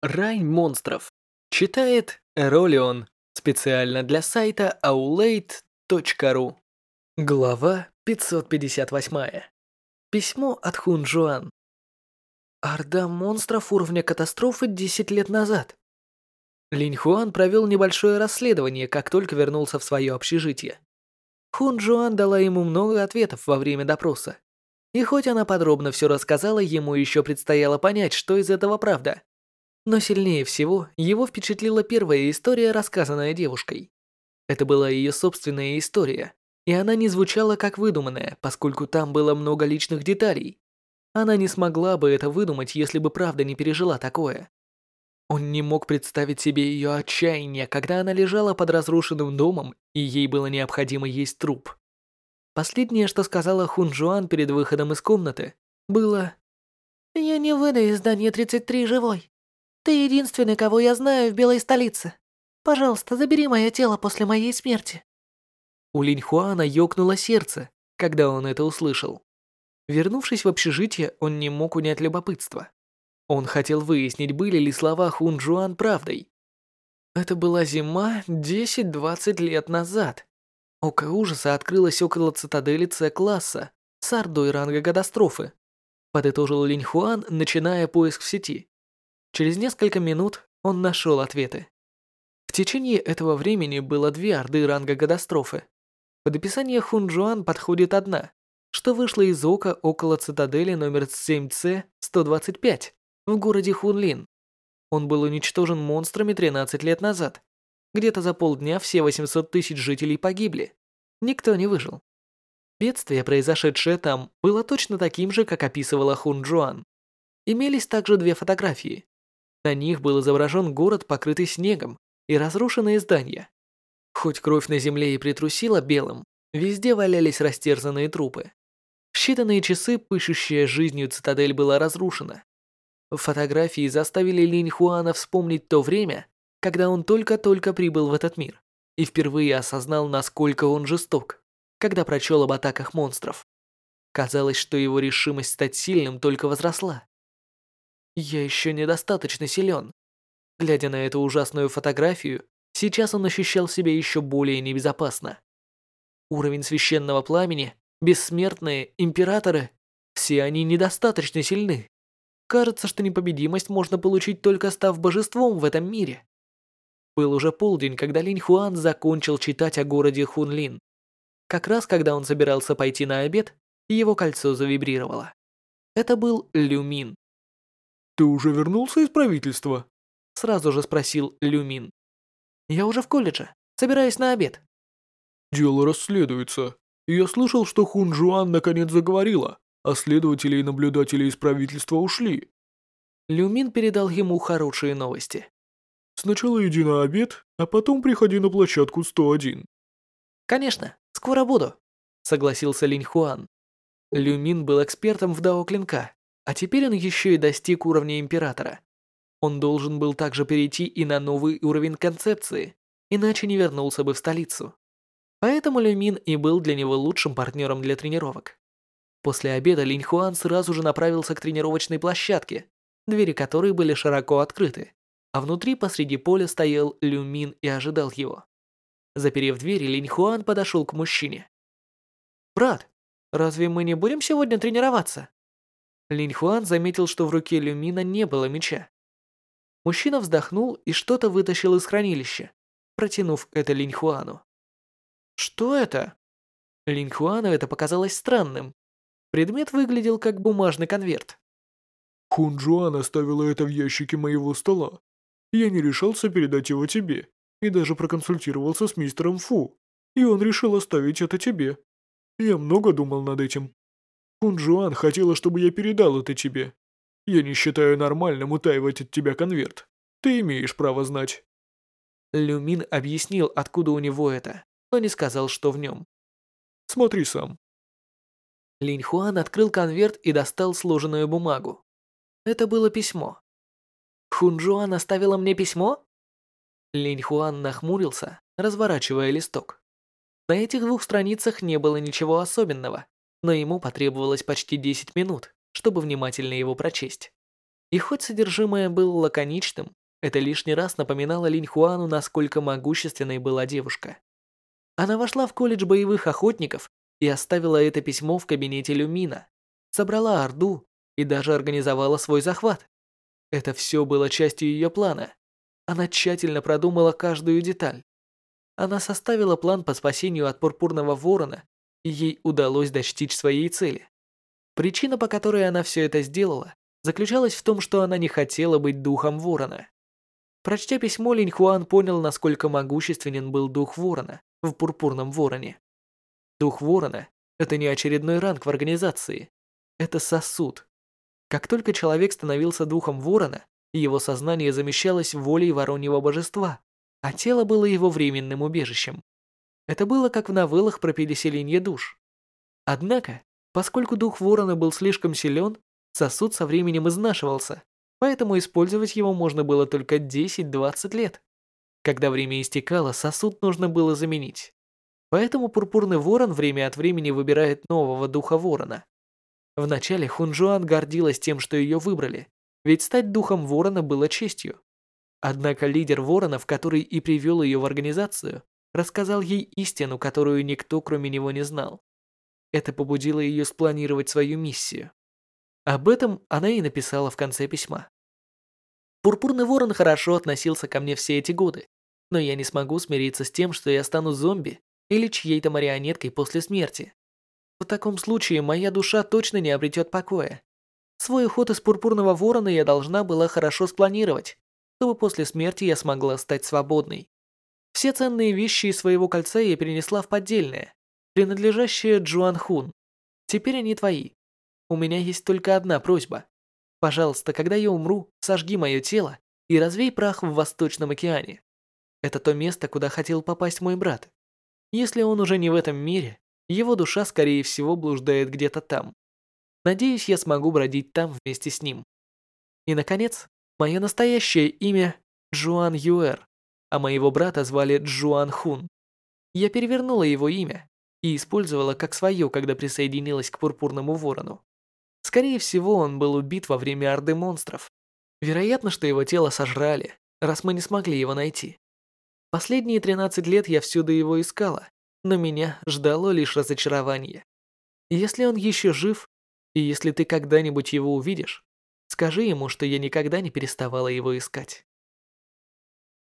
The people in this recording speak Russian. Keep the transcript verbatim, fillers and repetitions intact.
Рай монстров. Читает Эролион. Специально для сайта aulade точка ру. Глава пятьсот пятьдесят восемь. Письмо от Хун Жуан. Орда монстров уровня катастрофы десять лет назад. Линь Хуан провел небольшое расследование, как только вернулся в свое общежитие. Хун Жуан дала ему много ответов во время допроса. И хоть она подробно все рассказала, ему еще предстояло понять, что из этого правда. Но сильнее всего его впечатлила первая история, рассказанная девушкой. Это была ее собственная история, и она не звучала как выдуманная, поскольку там было много личных деталей. Она не смогла бы это выдумать, если бы правда не пережила такое. Он не мог представить себе ее отчаяние, когда она лежала под разрушенным домом, и ей было необходимо есть труп. Последнее, что сказала Хун Жуан перед выходом из комнаты, было: «Я не выйду из здания тридцать три живой. Ты единственный, кого я знаю в Белой столице. Пожалуйста, забери мое тело после моей смерти». У Линь Хуана ёкнуло сердце, когда он это услышал. Вернувшись в общежитие, он не мог унять любопытство. Он хотел выяснить, были ли слова Хун Жуан правдой. Это была зима десять-двадцать лет назад. Око ужаса открылось около цитадели С-класса с ордой ранга катастрофы. Подытожил Линь Хуан, начиная поиск в сети. Через несколько минут он нашел ответы. В течение этого времени было две орды ранга катастрофы. Под описание Хун Жуан подходит одна, что вышла из ока около цитадели номер семь С сто двадцать пять в городе Хунлин. Он был уничтожен монстрами тринадцать лет назад. Где-то за полдня все восемьсот тысяч жителей погибли. Никто не выжил. Бедствие, произошедшее там, было точно таким же, как описывала Хун Жуан. Имелись также две фотографии. На них был изображен город, покрытый снегом, и разрушенные здания. Хоть кровь на земле и притрусила белым, везде валялись растерзанные трупы. В считанные часы пышущая жизнью цитадель была разрушена. Фотографии заставили Линь Хуана вспомнить то время, когда он только-только прибыл в этот мир и впервые осознал, насколько он жесток, когда прочел об атаках монстров. Казалось, что его решимость стать сильным только возросла. Я еще недостаточно силен. Глядя на эту ужасную фотографию, сейчас он ощущал себя еще более небезопасно. Уровень священного пламени, бессмертные, императоры – все они недостаточно сильны. Кажется, что непобедимость можно получить, только став божеством в этом мире. Был уже полдень, когда Линь Хуан закончил читать о городе Хунлин. Как раз когда он собирался пойти на обед, его кольцо завибрировало. Это был Лю Мин. «Ты уже вернулся из правительства?» Сразу же спросил Лю Мин. «Я уже в колледже. Собираюсь на обед». «Дело расследуется. Я слышал, что Хун Жуан наконец заговорила, а следователи и наблюдатели из правительства ушли». Лю Мин передал ему хорошие новости. «Сначала иди на обед, а потом приходи на площадку сто один». «Конечно, скоро буду», — согласился Линь Хуан. Лю Мин был экспертом в дао клинка, а теперь он еще и достиг уровня императора. Он должен был также перейти и на новый уровень концепции, иначе не вернулся бы в столицу. Поэтому Лю Мин и был для него лучшим партнером для тренировок. После обеда Линь Хуан сразу же направился к тренировочной площадке, двери которой были широко открыты, а внутри посреди поля стоял Лю Мин и ожидал его. Заперев двери, Линь Хуан подошел к мужчине. «Брат, разве мы не будем сегодня тренироваться?» Линь Хуан заметил, что в руке Лю Мина не было меча. Мужчина вздохнул и что-то вытащил из хранилища, протянув это Линь Хуану. «Что это?» Линь Хуану это показалось странным. Предмет выглядел как бумажный конверт. «Хун Жуан оставила это в ящике моего стола. Я не решался передать его тебе, и даже проконсультировался с мистером Фу, и он решил оставить это тебе. Я много думал над этим. Хун Жуан хотела, чтобы я передал это тебе. Я не считаю нормальным утаивать от тебя конверт. Ты имеешь право знать». Лю Мин объяснил, откуда у него это, но не сказал, что в нем. «Смотри сам». Линь Хуан открыл конверт и достал сложенную бумагу. Это было письмо. «Хун Жуан оставила мне письмо?» Линь Хуан нахмурился, разворачивая листок. На этих двух страницах не было ничего особенного, но ему потребовалось почти десять минут, чтобы внимательно его прочесть. И хоть содержимое было лаконичным, это лишний раз напоминало Линь Хуану, насколько могущественной была девушка. Она вошла в колледж боевых охотников и оставила это письмо в кабинете Люмина, собрала Орду и даже организовала свой захват. Это все было частью ее плана. Она тщательно продумала каждую деталь. Она составила план по спасению от Пурпурного Ворона, и ей удалось достичь своей цели. Причина, по которой она все это сделала, заключалась в том, что она не хотела быть духом Ворона. Прочтя письмо, Линь Хуан понял, насколько могущественен был дух Ворона в Пурпурном Вороне. Дух Ворона – это не очередной ранг в организации. Это сосуд. Как только человек становился духом Ворона, его сознание замещалось волей Вороньего Божества, а тело было его временным убежищем. Это было как в новеллах про переселение душ. Однако, поскольку дух Ворона был слишком силен, сосуд со временем изнашивался, поэтому использовать его можно было только десять-двадцать лет. Когда время истекало, сосуд нужно было заменить. Поэтому Пурпурный Ворон время от времени выбирает нового духа Ворона. Вначале Хунжуан гордилась тем, что ее выбрали, ведь стать духом Ворона было честью. Однако лидер Воронов, который и привел ее в организацию, рассказал ей истину, которую никто кроме него не знал. Это побудило ее спланировать свою миссию. Об этом она и написала в конце письма. Пурпурный Ворон хорошо относился ко мне все эти годы, но я не смогу смириться с тем, что я стану зомби или чьей-то марионеткой после смерти. В таком случае моя душа точно не обретет покоя. Свой уход из Пурпурного Ворона я должна была хорошо спланировать, чтобы после смерти я смогла стать свободной. Все ценные вещи из своего кольца я перенесла в поддельное, принадлежащее Джуан Хун. Теперь они твои. У меня есть только одна просьба. Пожалуйста, когда я умру, сожги мое тело и развей прах в Восточном океане. Это то место, куда хотел попасть мой брат. Если он уже не в этом мире, его душа, скорее всего, блуждает где-то там. Надеюсь, я смогу бродить там вместе с ним. И, наконец, мое настоящее имя Джуан Юэр, а моего брата звали Джуан Хун. Я перевернула его имя и использовала как свое, когда присоединилась к Пурпурному Ворону. Скорее всего, он был убит во время орды монстров. Вероятно, что его тело сожрали, раз мы не смогли его найти. Последние тринадцать лет я всюду его искала, но меня ждало лишь разочарование. Если он еще жив, и если ты когда-нибудь его увидишь, скажи ему, что я никогда не переставала его искать.